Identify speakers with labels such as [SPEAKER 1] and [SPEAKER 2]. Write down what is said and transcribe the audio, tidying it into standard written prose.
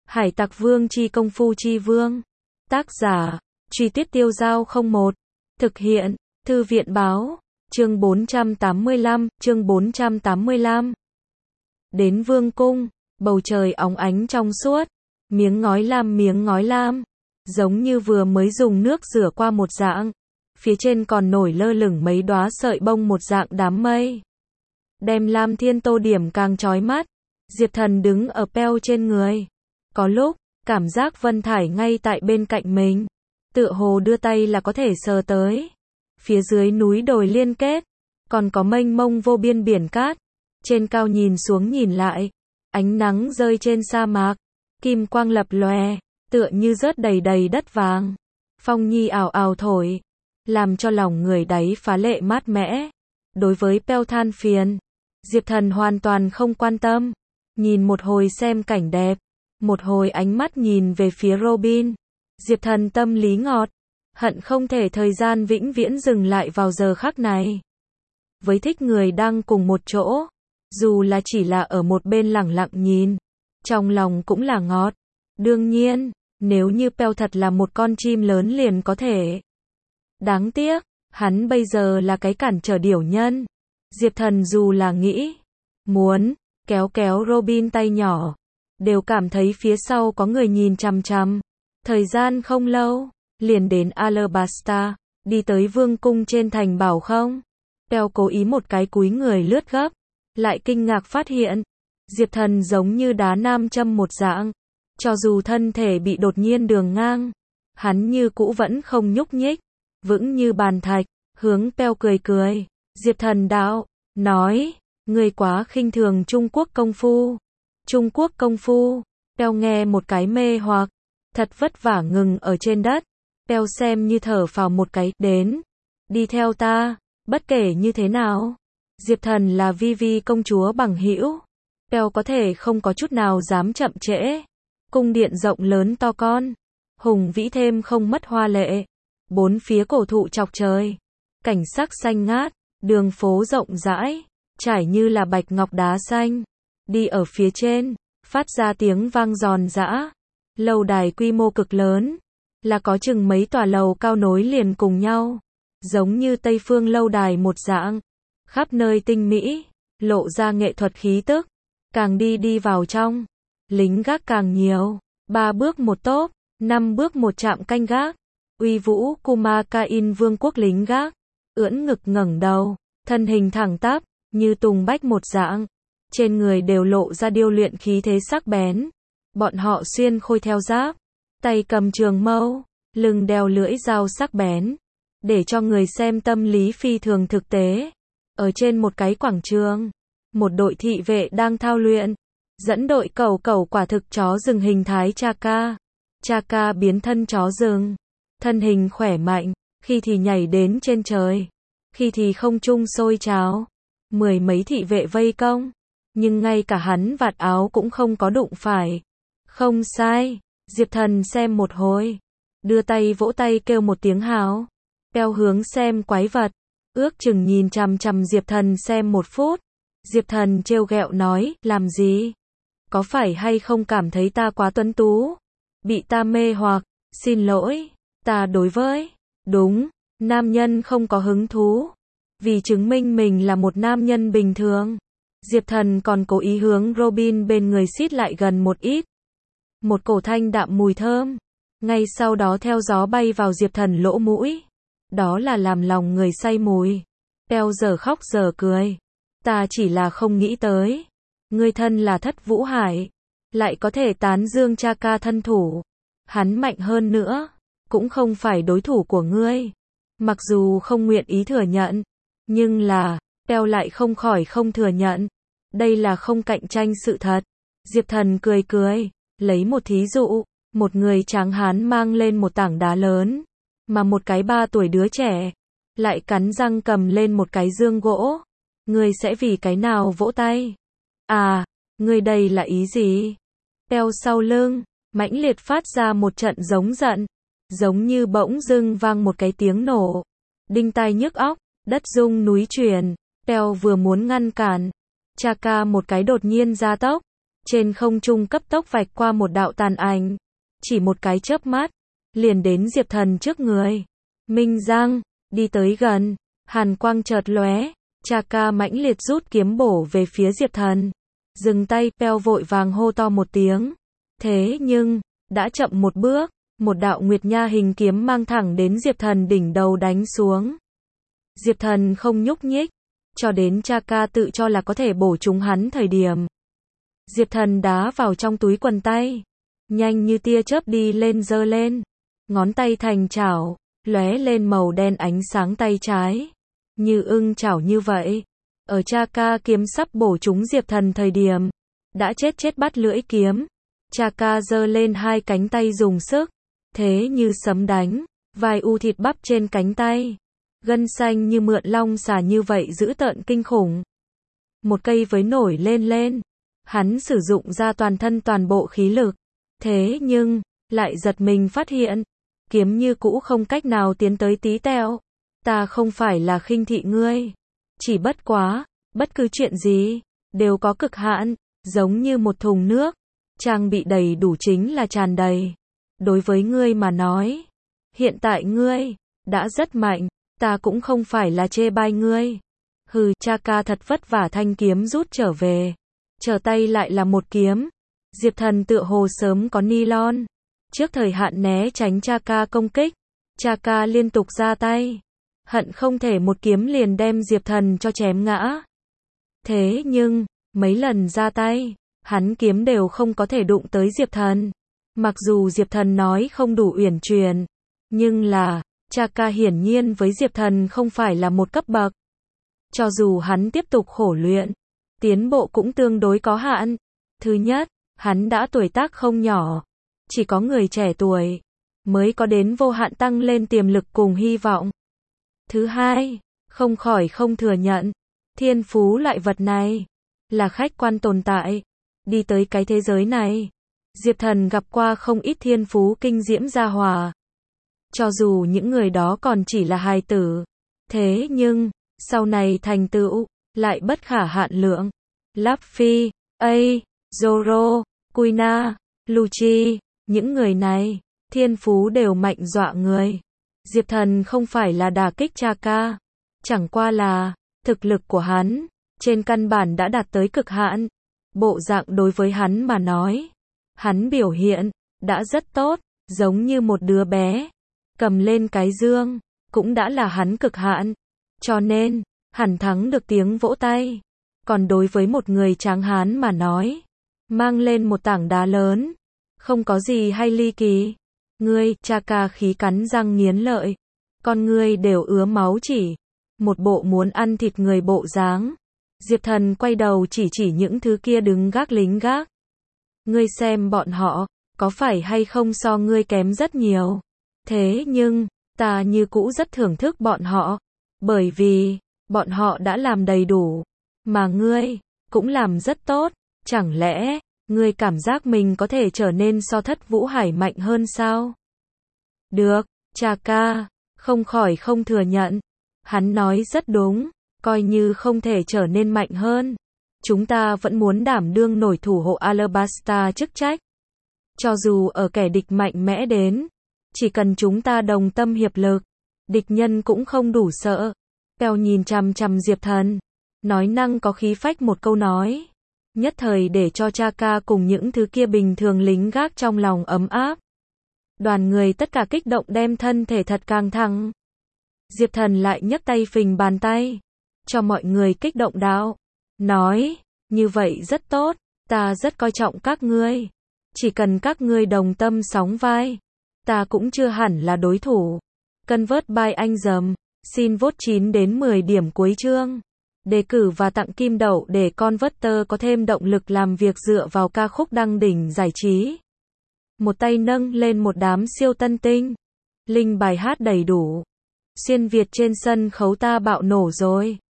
[SPEAKER 1] Hải Tặc Vương chi công phu chi vương. Tác giả, Truy Tuyết Tiêu Dao 01. Thực hiện, Thư viện báo. Chương 485. Đến vương cung, bầu trời óng ánh trong suốt, miếng ngói lam, giống như vừa mới dùng nước rửa qua một dạng. Phía trên còn nổi lơ lửng mấy đóa sợi bông một dạng đám mây. Đem lam thiên tô điểm càng chói mắt. Diệp Thần đứng ở Peo trên người. Có lúc, cảm giác Vân Thải ngay tại bên cạnh mình. Tựa hồ đưa tay là có thể sờ tới. Phía dưới núi đồi liên kết, còn có mênh mông vô biên biển cát. Trên cao nhìn xuống nhìn lại, ánh nắng rơi trên sa mạc, kim quang lập lòe, tựa như rớt đầy đầy đất vàng. Phong nhi ào ào thổi, làm cho lòng người đáy phá lệ mát mẻ. Đối với Peo than phiền, Diệp Thần hoàn toàn không quan tâm. Nhìn một hồi xem cảnh đẹp, một hồi ánh mắt nhìn về phía Robin. Diệp Thần tâm lý ngọt, hận không thể thời gian vĩnh viễn dừng lại vào giờ khắc này. Với thích người đang cùng một chỗ, dù là chỉ là ở một bên lẳng lặng nhìn, trong lòng cũng là ngọt. Đương nhiên, nếu như Peo thật là một con chim lớn liền có thể. Đáng tiếc, hắn bây giờ là cái cản trở điểu nhân. Diệp Thần dù là nghĩ, muốn kéo kéo Robin tay nhỏ, đều cảm thấy phía sau có người nhìn chằm chằm. Thời gian không lâu, liền đến Alabasta, đi tới vương cung trên thành bảo không. Peo cố ý một cái cúi người lướt gấp, lại kinh ngạc phát hiện, Diệp Thần giống như đá nam châm một dạng. Cho dù thân thể bị đột nhiên đường ngang, hắn như cũ vẫn không nhúc nhích, vững như bàn thạch, hướng Peo cười cười. Diệp Thần đạo, nói, ngươi quá khinh thường Trung Quốc công phu. Trung Quốc công phu, Peo nghe một cái mê hoặc, thật vất vả ngừng ở trên đất. Peo xem như thở phào một cái, đến, đi theo ta, bất kể như thế nào. Diệp Thần là Vi công chúa bằng hữu, Peo có thể không có chút nào dám chậm trễ. Cung điện rộng lớn to con, hùng vĩ thêm không mất hoa lệ. Bốn phía cổ thụ chọc trời, cảnh sắc xanh ngát, đường phố rộng rãi, trải như là bạch ngọc đá xanh. Đi ở phía trên, phát ra tiếng vang giòn giã. Lâu đài quy mô cực lớn, là có chừng mấy tòa lầu cao nối liền cùng nhau, giống như Tây phương lâu đài một dạng, khắp nơi tinh mỹ, lộ ra nghệ thuật khí tức. Càng đi vào trong, lính gác càng nhiều, 3 bước một tốp, 5 bước một trạm canh gác. Uy vũ Kumakain vương quốc lính gác, ưỡn ngực ngẩng đầu, thân hình thẳng tắp, như tùng bách một dạng. Trên người đều lộ ra điêu luyện khí thế sắc bén. Bọn họ xuyên khôi theo giáp, tay cầm trường mâu, lưng đeo lưỡi dao sắc bén, để cho người xem tâm lý phi thường thực tế. Ở trên một cái quảng trường, một đội thị vệ đang thao luyện, dẫn đội cẩu quả thực chó rừng hình thái Chaka. Chaka biến thân chó rừng, thân hình khỏe mạnh, khi thì nhảy đến trên trời, khi thì không trung sôi trào. 10 mấy thị vệ vây công, nhưng ngay cả hắn vạt áo cũng không có đụng phải. Không sai, Diệp Thần xem một hồi, đưa tay vỗ tay kêu một tiếng hào. Peo hướng xem quái vật, ước chừng nhìn chằm chằm Diệp Thần xem 1 phút. Diệp Thần trêu ghẹo nói, làm gì? Có phải hay không cảm thấy ta quá tuấn tú? Bị ta mê hoặc, xin lỗi, ta đối với, đúng, nam nhân không có hứng thú. Vì chứng minh mình là một nam nhân bình thường, Diệp Thần còn cố ý hướng Robin bên người xít lại gần một ít. Một cổ thanh đạm mùi thơm, ngay sau đó theo gió bay vào Diệp Thần lỗ mũi. Đó là làm lòng người say mùi. Peo giờ khóc giờ cười. Ta chỉ là không nghĩ tới, ngươi thân là Thất Vũ Hải, lại có thể tán dương Chaka thân thủ. Hắn mạnh hơn nữa, cũng không phải đối thủ của ngươi. Mặc dù không nguyện ý thừa nhận, nhưng là, Peo lại không khỏi không thừa nhận. Đây là không cạnh tranh sự thật. Diệp Thần cười cười, lấy một thí dụ, một người tráng hán mang lên một tảng đá lớn, mà một cái 3 tuổi đứa trẻ, lại cắn răng cầm lên một cái dương gỗ. Ngươi sẽ vì cái nào vỗ tay? À, ngươi đây là ý gì? Peo sau lưng, mãnh liệt phát ra một trận giống giận, giống như bỗng dưng vang một cái tiếng nổ, đinh tai nhức óc, đất rung núi chuyển. Peo vừa muốn ngăn cản, Chaka một cái đột nhiên gia tốc, Trên không trung cấp tốc vạch qua một đạo tàn ảnh. Chỉ một cái chớp mắt, liền đến Diệp Thần trước người. Minh Giang, đi tới gần, hàn quang chợt lóe, Chaka mãnh liệt rút kiếm bổ về phía Diệp Thần. Dừng tay, Peo vội vàng hô to một tiếng. Thế nhưng, đã chậm một bước, một đạo nguyệt nha hình kiếm mang thẳng đến Diệp Thần đỉnh đầu đánh xuống. Diệp Thần không nhúc nhích, cho đến Chaka tự cho là có thể bổ trúng hắn thời điểm. Diệp Thần đá vào trong túi quần tay, nhanh như tia chớp đi lên giơ lên, ngón tay thành chảo, lóe lên màu đen ánh sáng tay trái, như ưng chảo như vậy. Ở Chaka kiếm sắp bổ trúng Diệp Thần thời điểm, đã chết bắt lưỡi kiếm. Chaka giơ lên hai cánh tay dùng sức, thế như sấm đánh, vài u thịt bắp trên cánh tay, gân xanh như mượn long xà như vậy dữ tợn kinh khủng. Một cây với nổi lên, hắn sử dụng ra toàn thân toàn bộ khí lực, thế nhưng, lại giật mình phát hiện, kiếm như cũ không cách nào tiến tới tí teo. Ta không phải là khinh thị ngươi, chỉ bất quá, bất cứ chuyện gì, đều có cực hạn, giống như một thùng nước, trang bị đầy đủ chính là tràn đầy. Đối với ngươi mà nói, hiện tại ngươi, đã rất mạnh, ta cũng không phải là chê bai ngươi. Hừ, Chaka thật vất vả thanh kiếm rút trở về, trở tay lại là một kiếm. Diệp Thần tựa hồ sớm có nylon, trước thời hạn né tránh Chaka công kích, Chaka liên tục ra tay, hận không thể một kiếm liền đem Diệp Thần cho chém ngã. Thế nhưng, mấy lần ra tay, hắn kiếm đều không có thể đụng tới Diệp Thần. Mặc dù Diệp Thần nói không đủ uyển chuyển, nhưng là, Chaka hiển nhiên với Diệp Thần không phải là một cấp bậc. Cho dù hắn tiếp tục khổ luyện, tiến bộ cũng tương đối có hạn. Thứ nhất, hắn đã tuổi tác không nhỏ, chỉ có người trẻ tuổi mới có đến vô hạn tăng lên tiềm lực cùng hy vọng. Thứ hai, không khỏi không thừa nhận, thiên phú loại vật này là khách quan tồn tại. Đi tới cái thế giới này, Diệp Thần gặp qua không ít thiên phú kinh diễm gia hỏa. Cho dù những người đó còn chỉ là hài tử, thế nhưng, sau này thành tựu, lại bất khả hạn lượng. Luffy, Zoro, Kuina, Lucci, những người này, thiên phú đều mạnh dọa người. Diệp Thần không phải là đả kích Chaka, chẳng qua là, thực lực của hắn, trên căn bản đã đạt tới cực hạn. Bộ dạng đối với hắn mà nói, hắn biểu hiện, đã rất tốt, giống như một đứa bé, cầm lên cái dương, cũng đã là hắn cực hạn. Cho nên, hẳn thắng được tiếng vỗ tay. Còn đối với một người tráng hán mà nói, mang lên một tảng đá lớn, không có gì hay ly kỳ. Ngươi, Chaka khí cắn răng nghiến lợi, con ngươi đều ứa máu chỉ, một bộ muốn ăn thịt người bộ dáng. Diệp Thần quay đầu chỉ những thứ kia đứng gác lính gác. Ngươi xem bọn họ, có phải hay không so ngươi kém rất nhiều. Thế nhưng, ta như cũ rất thưởng thức bọn họ, bởi vì, bọn họ đã làm đầy đủ, mà ngươi, cũng làm rất tốt. Chẳng lẽ, ngươi cảm giác mình có thể trở nên so Thất Vũ Hải mạnh hơn sao? Được, Chaka, không khỏi không thừa nhận. Hắn nói rất đúng, coi như không thể trở nên mạnh hơn, chúng ta vẫn muốn đảm đương nổi thủ hộ Alabasta chức trách. Cho dù ở kẻ địch mạnh mẽ đến, chỉ cần chúng ta đồng tâm hiệp lực, địch nhân cũng không đủ sợ. Peo nhìn chằm chằm Diệp Thần, nói năng có khí phách một câu nói, nhất thời để cho Chaka cùng những thứ kia bình thường lính gác trong lòng ấm áp. Đoàn người tất cả kích động đem thân thể thật căng thẳng. Diệp Thần lại nhấc tay phình bàn tay, cho mọi người kích động đạo, nói, như vậy rất tốt, ta rất coi trọng các ngươi. Chỉ cần các ngươi đồng tâm sóng vai, ta cũng chưa hẳn là đối thủ. Convert by anh dầm, xin vote 9 đến 10 điểm cuối chương. Đề cử và tặng kim đậu để Converter có thêm động lực làm việc dựa vào ca khúc đăng đỉnh giải trí. Một tay nâng lên một đám siêu tân tinh. Link bài hát đầy đủ. Xuyên Việt trên sân khấu ta bạo nổ rồi.